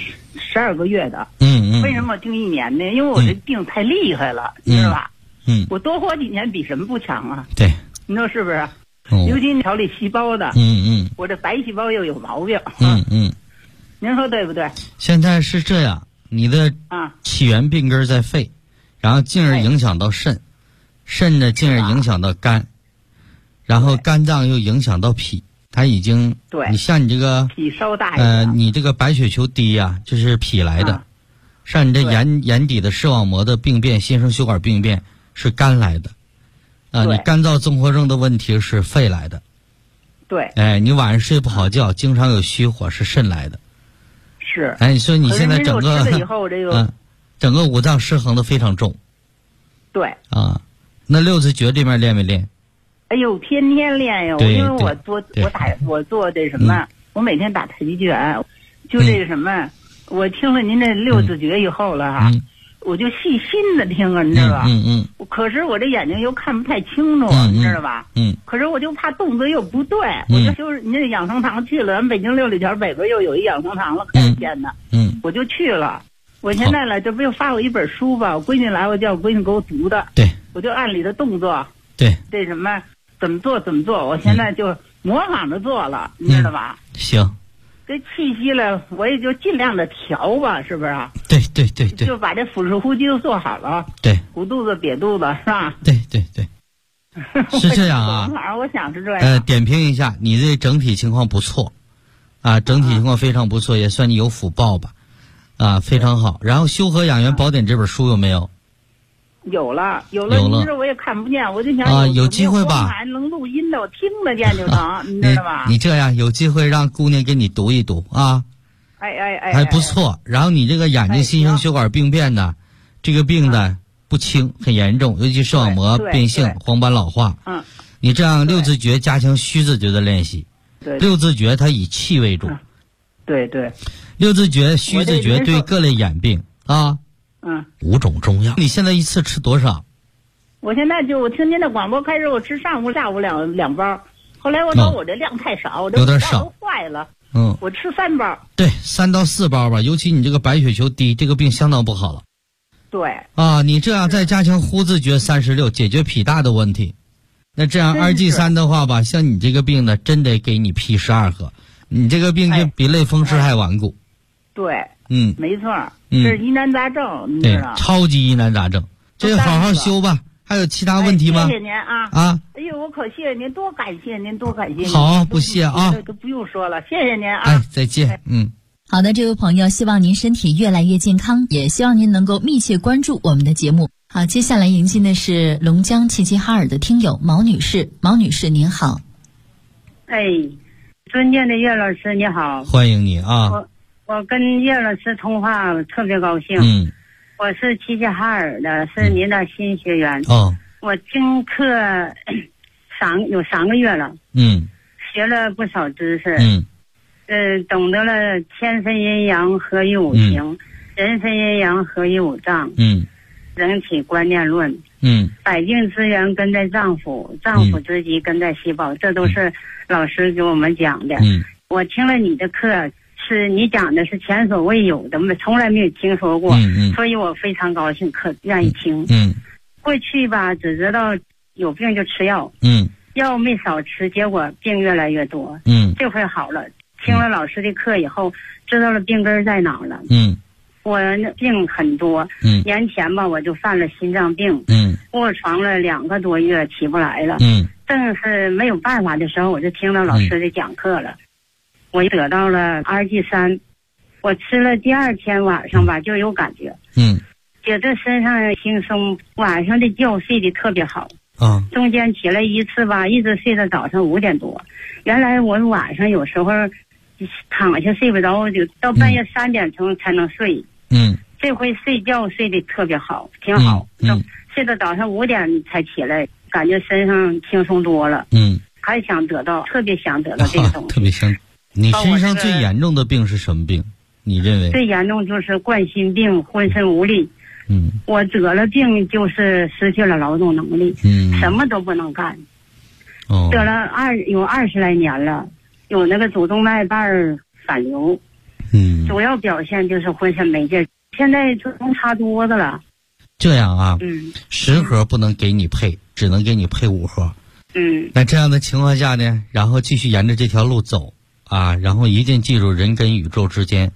12个月的，为什么我定1年呢？因为我这病太厉害了，你知道吧？我多活几年比什么不强啊？ 对， 你说是不是？尤其调理细胞的，我这白细胞又有毛病，您说对不对？ 现在是这样，你的起源病根在肺，然后进而影响到肾，肾呢进而影响到肝，然后肝脏又影响到脾，它已经你像你这个脾稍大你这个白血球低啊，就是脾来的，像你这眼底的视网膜的病变、新生血管病变是肝来的，你干燥综合症的问题是肺来的， 对， 你晚上睡不好觉，经常有虚火是肾来的。 是， 你说你现在整个吃了以后这个整个五脏失衡的非常重。 对那六字诀这边练没练？ 哎呦，天天练呀！因为我做这什么，我每天打太极拳，就这个什么，我听了您这六字诀以后了哈，我就细心的听啊，你知道吧？可是我这眼睛又看不太清楚，你知道吧？可是我就怕动作又不对，我就就是您这养生堂去了，咱北京6里桥北边又有一养生堂了，开始建的，我就去了。我现在了，这不又发我一本书吧？我闺女来，我叫我闺女给我读的，我就按里的动作，这什么怎么做，我现在就模仿着做了，你知道吧？ 行。 这气息了，我也就尽量的调吧，是不是？ 对， 就把这腹式呼吸都做好了。 对， 鼓肚子、瘪肚子，是吧？ 对，是这样啊。 反正我想是这样。 点评一下，你这整体情况不错，整体情况非常不错，也算你有福报吧，非常好。然后《修和养元宝典》这本书有没有？ 有了，您说我也看不见，我就想有机会吧， 能录音的，我听得见就成，你知道吧？ 你这样有机会让姑娘给你读一读啊，还不错。然后你这个眼睛新生血管病变呢，这个病呢不轻，很严重，尤其视网膜变性、黄斑老化。你这样六字诀加强虚字诀的练习，六字诀它以气为主。 对， 六字诀、虚字诀对各类眼病5种中药，你现在一次吃多少？ 我现在我听您的广播开始，我吃上午、下午两包，后来我说我这量太少，我这有点少， 都坏了。我吃3包。 对，3到4包吧，尤其你这个白血球低，这个病相当不好了。 对。 你这样再加强呼字诀36，解决脾大的问题。那这样2G3的话吧，像你这个病呢，真得给你批12盒，你这个病就比类风湿还顽固。 对。没错，这是疑难杂症，你知道？ 超级疑难杂症，这好好修吧。还有其他问题吗？ 谢谢您啊！哎呦，我可谢谢您，多感谢您，多感谢您。 好，不谢啊， 都不用说了，谢谢您啊！ 再见。 好的，这位朋友，希望您身体越来越健康，也希望您能够密切关注我们的节目。好，接下来迎接的是龙江齐齐哈尔的听友毛女士，毛女士您好。 尊敬的岳老师你好， 欢迎你啊！ 我跟岳老师通话特别高兴。我是齐齐哈尔的，是您的新学员。我听课有3个月了。学了不少知识。懂得了天生阴阳合于五行，人生阴阳合于五脏。人体观念论。百病之源根在脏腑，脏腑之疾根在细胞，这都是老师给我们讲的。我听了你的课。是你讲的是前所未有的，从来没有听说过，所以我非常高兴，可愿意听。过去吧，只知道有病就吃药，药没少吃，结果病越来越多。这回好了，听了老师的课以后，知道了病根在哪了。我病很多，年前吧我就犯了心脏病，卧床了2个多月起不来了。正是没有办法的时候，我就听到老师的讲课了。我得到了 RG3， 我吃了第2天晚上吧就有感觉，觉得身上轻松，晚上的觉睡得特别好。中间起来一次吧，一直睡到早上5点多。原来我晚上有时候躺下睡不着，就到半夜3点钟才能睡。这回睡觉睡得特别好，挺好。睡到早上5点才起来，感觉身上轻松多了。还想得到，特别想得到这个东西。 特别想。你身上最严重的病是什么病？你认为？ 最严重就是冠心病，浑身无力。我得了病就是失去了劳动能力，什么都不能干。得了有20来年了，有那个主动脉瓣反流。主要表现就是浑身没劲儿，现在就能插多子了。 这样啊，10盒不能给你配，只能给你配5盒。那这样的情况下呢，然后继续沿着这条路走啊，然后一定记住人跟宇宙之间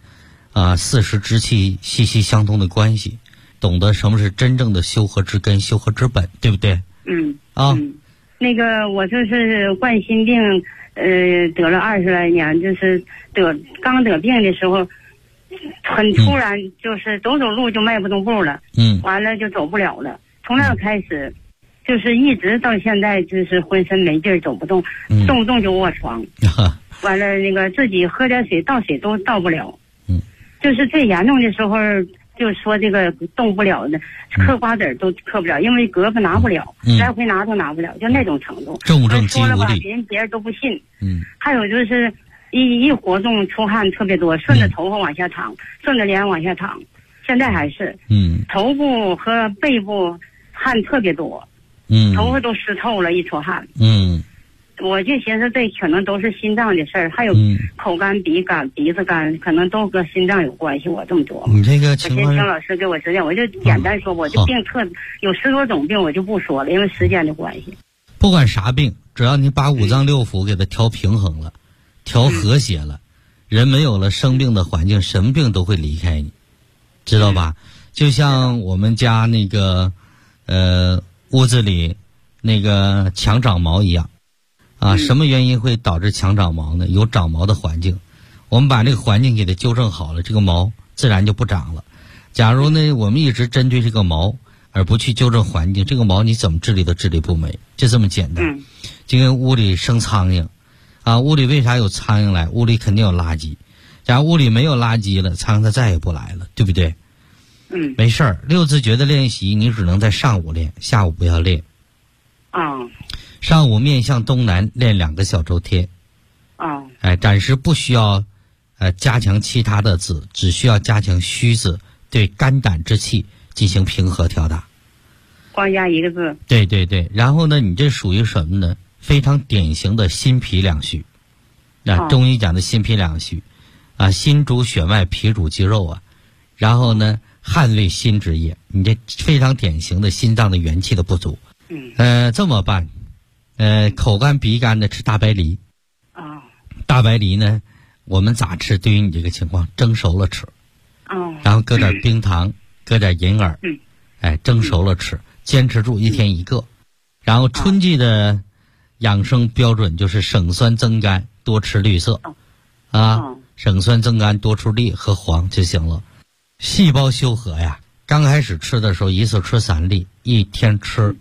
4时之气息息相通的关系，懂得什么是真正的修和之根，修和之本，对不对？ 那个我就是冠心病，得了20来年，就是刚得病的时候，很突然，就是走路就迈不动步了，完了就走不了了。从那开始，就是一直到现在，就是浑身没劲儿，走不动，动不动就卧床。完了那个自己喝点水，倒水都倒不了。就是最严重的时候，就说这个动不了的，嗑瓜子都嗑不了，因为胳膊拿不了，来回拿都拿不了，就那种程度。 重肌无力， 别人都不信。还有就是一活动出汗特别多，顺着头发往下淌，顺着脸往下淌，现在还是。头部和背部汗特别多，头发都湿透了，一出汗。我就寻思这可能都是心脏的事儿，还有口干、鼻干、鼻子干，可能都跟心脏有关系。我这么琢磨。 你这个情况， 我先请老师给我指点，我就简单说，我这病有10多种病，我就不说了，因为时间的关系。 不管啥病，只要你把5脏6腑给它调平衡了，调和谐了，人没有了生病的环境，什么病都会离开你，知道吧？就像我们家那个屋子里那个墙长毛一样。什么原因会导致墙长毛呢？有长毛的环境，我们把这个环境给它纠正好了，这个毛自然就不长了。假如呢，我们一直针对这个毛，而不去纠正环境，这个毛你怎么治理都治理不没，就这么简单。就跟屋里生苍蝇，屋里为啥有苍蝇来？屋里肯定有垃圾。假如屋里没有垃圾了，苍蝇它再也不来了，对不对？没事儿，6字诀的练习你只能在上午练，下午不要练。上午面向东南练2个小周天。暂时不需要加强其他的字，只需要加强虚字，对肝胆之气进行平和调达。 光加1个字。 对对对，然后呢，你这属于什么呢？非常典型的心脾两虚。中医讲的心脾两虚，心主血脉，脾主肌肉啊。然后呢，汗为心之液，你这非常典型的心脏的元气的不足。这么办？口干鼻干的吃大白梨。大白梨呢，我们咋吃？对于你这个情况，蒸熟了吃。然后搁点冰糖，搁点银耳。蒸熟了吃，坚持住1天1个。然后春季的养生标准就是省酸增甘，多吃绿色。省酸增甘，多吃绿和黄就行了。细胞修和呀，刚开始吃的时候一次吃3粒，1天吃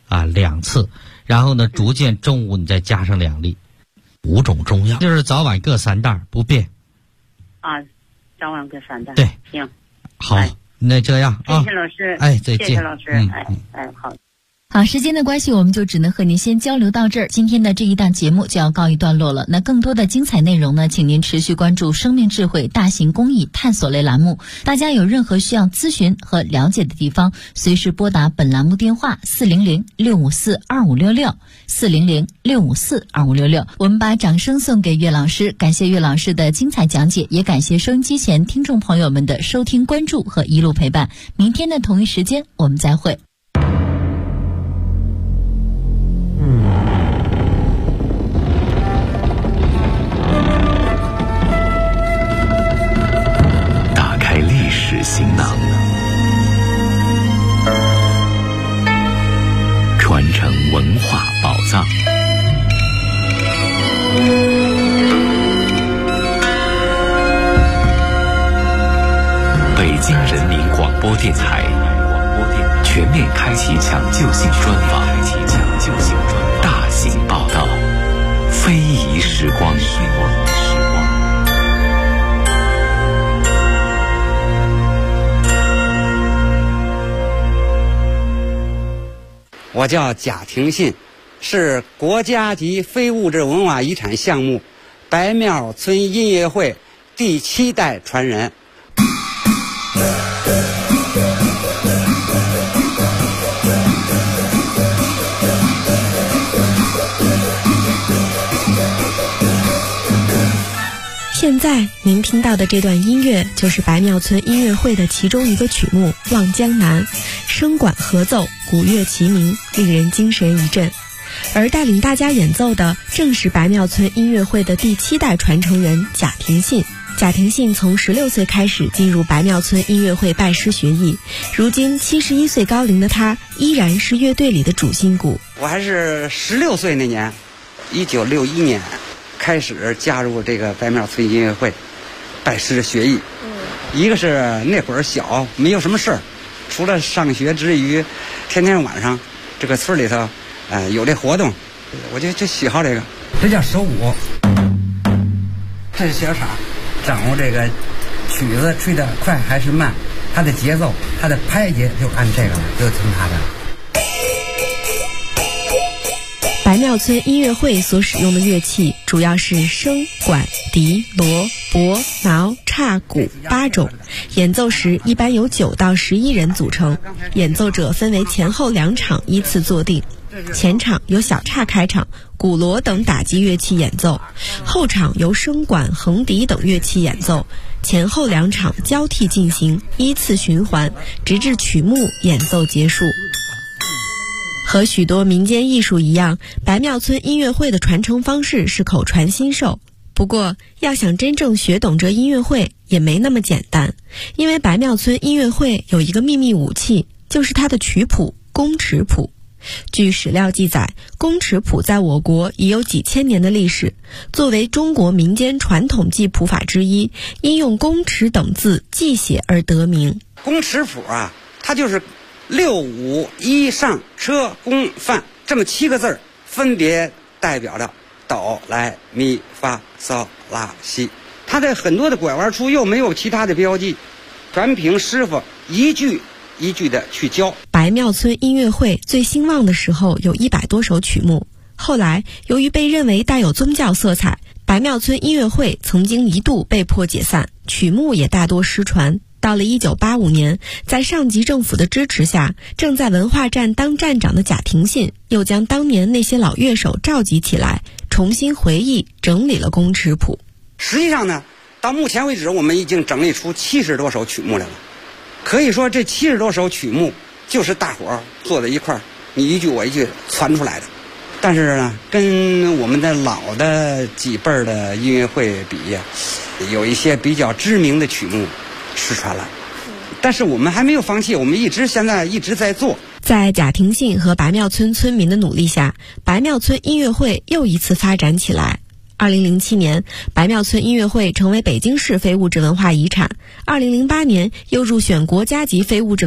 2次。然后呢，逐渐中午你再加上2粒，5种中药，就是早晚各3袋不变。 早晚各3袋。 对， 行， 好，那这样谢谢老师。 再见。 谢谢老师。好。 好，时间的关系，我们就只能和您先交流到这儿。今天的这一档节目就要告一段落了。那更多的精彩内容呢，请您持续关注生命智慧大型公益探索类栏目。大家有任何需要咨询和了解的地方，随时拨打本栏目电话400-654-2566 400-654-2566。我们把掌声送给岳老师，感谢岳老师的精彩讲解，也感谢收音机前听众朋友们的收听关注和一路陪伴。明天的同一时间我们再会。 行囊，传承文化宝藏。 北京人民广播电台全面开启抢救性专访，大型报道，非遗时光。 我叫贾廷信，是国家级非物质文化遗产项目白庙村音乐会第7代传人。 现在您听到的这段音乐就是白庙村音乐会的其中一个曲目《望江南》，声管合奏，鼓乐齐鸣，令人精神一振。而带领大家演奏的正是白庙村音乐会的第7代传承人贾廷信。贾廷信从16岁开始进入白庙村音乐会拜师学艺，如今71岁高龄的他依然是乐队里的主心骨。 我还是16岁那年，1961年开始加入这个白庙村音乐会拜师学艺。一个是那会儿小，没有什么事儿，除了上学之余，天天晚上这个村里头有这活动，我就喜好这个。这叫手鼓，这是小厂，掌握这个曲子吹得快还是慢，它的节奏，它的拍节就按这个了，就听它的。 白庙村音乐会所使用的乐器主要是笙、管、笛、锣、钹、挠、叉、鼓8种，演奏时一般由9到11人组成，演奏者分为前后2场依次坐定。前场由小叉开场，鼓锣等打击乐器演奏，后场由笙管、横笛等乐器演奏，前后2场交替进行，依次循环，直至曲目演奏结束。和许多民间艺术一样，白庙村音乐会的传承方式是口传心授。不过，要想真正学懂这音乐会也没那么简单，因为白庙村音乐会有一个秘密武器，就是它的曲谱宫尺谱。据史料记载，宫尺谱在我国已有几千年的历史，作为中国民间传统记谱法之一，因用宫尺等字记写而得名。 宫尺谱啊，它就是6、5、1上车宫范这么7个字，分别代表着哆来咪发嗦拉西。它的很多的拐弯处又没有其他的标记，全凭师傅一句一句的去教。 白庙村音乐会最兴旺的时候有100多首曲目，后来由于被认为带有宗教色彩，白庙村音乐会曾经一度被迫解散，曲目也大多失传。到了1985年，在上级政府的支持下，正在文化站当站长的贾廷信又将当年那些老乐手召集起来，重新回忆整理了宫尺谱。 实际上呢，到目前为止我们已经整理出70多首曲目来了。可以说这70多首曲目就是大伙儿坐在一块儿，你一句我一句传出来的。但是呢，跟我们的老的几辈儿的音乐会比呀，有一些比较知名的曲目失传了。但是我们还没有放弃，我们现在一直在做。 在贾廷信和白庙村村民的努力下，白庙村音乐会又一次发展起来。2007年，白庙村音乐会成为北京市非物质文化遗产。2008年，又入选国家级非物质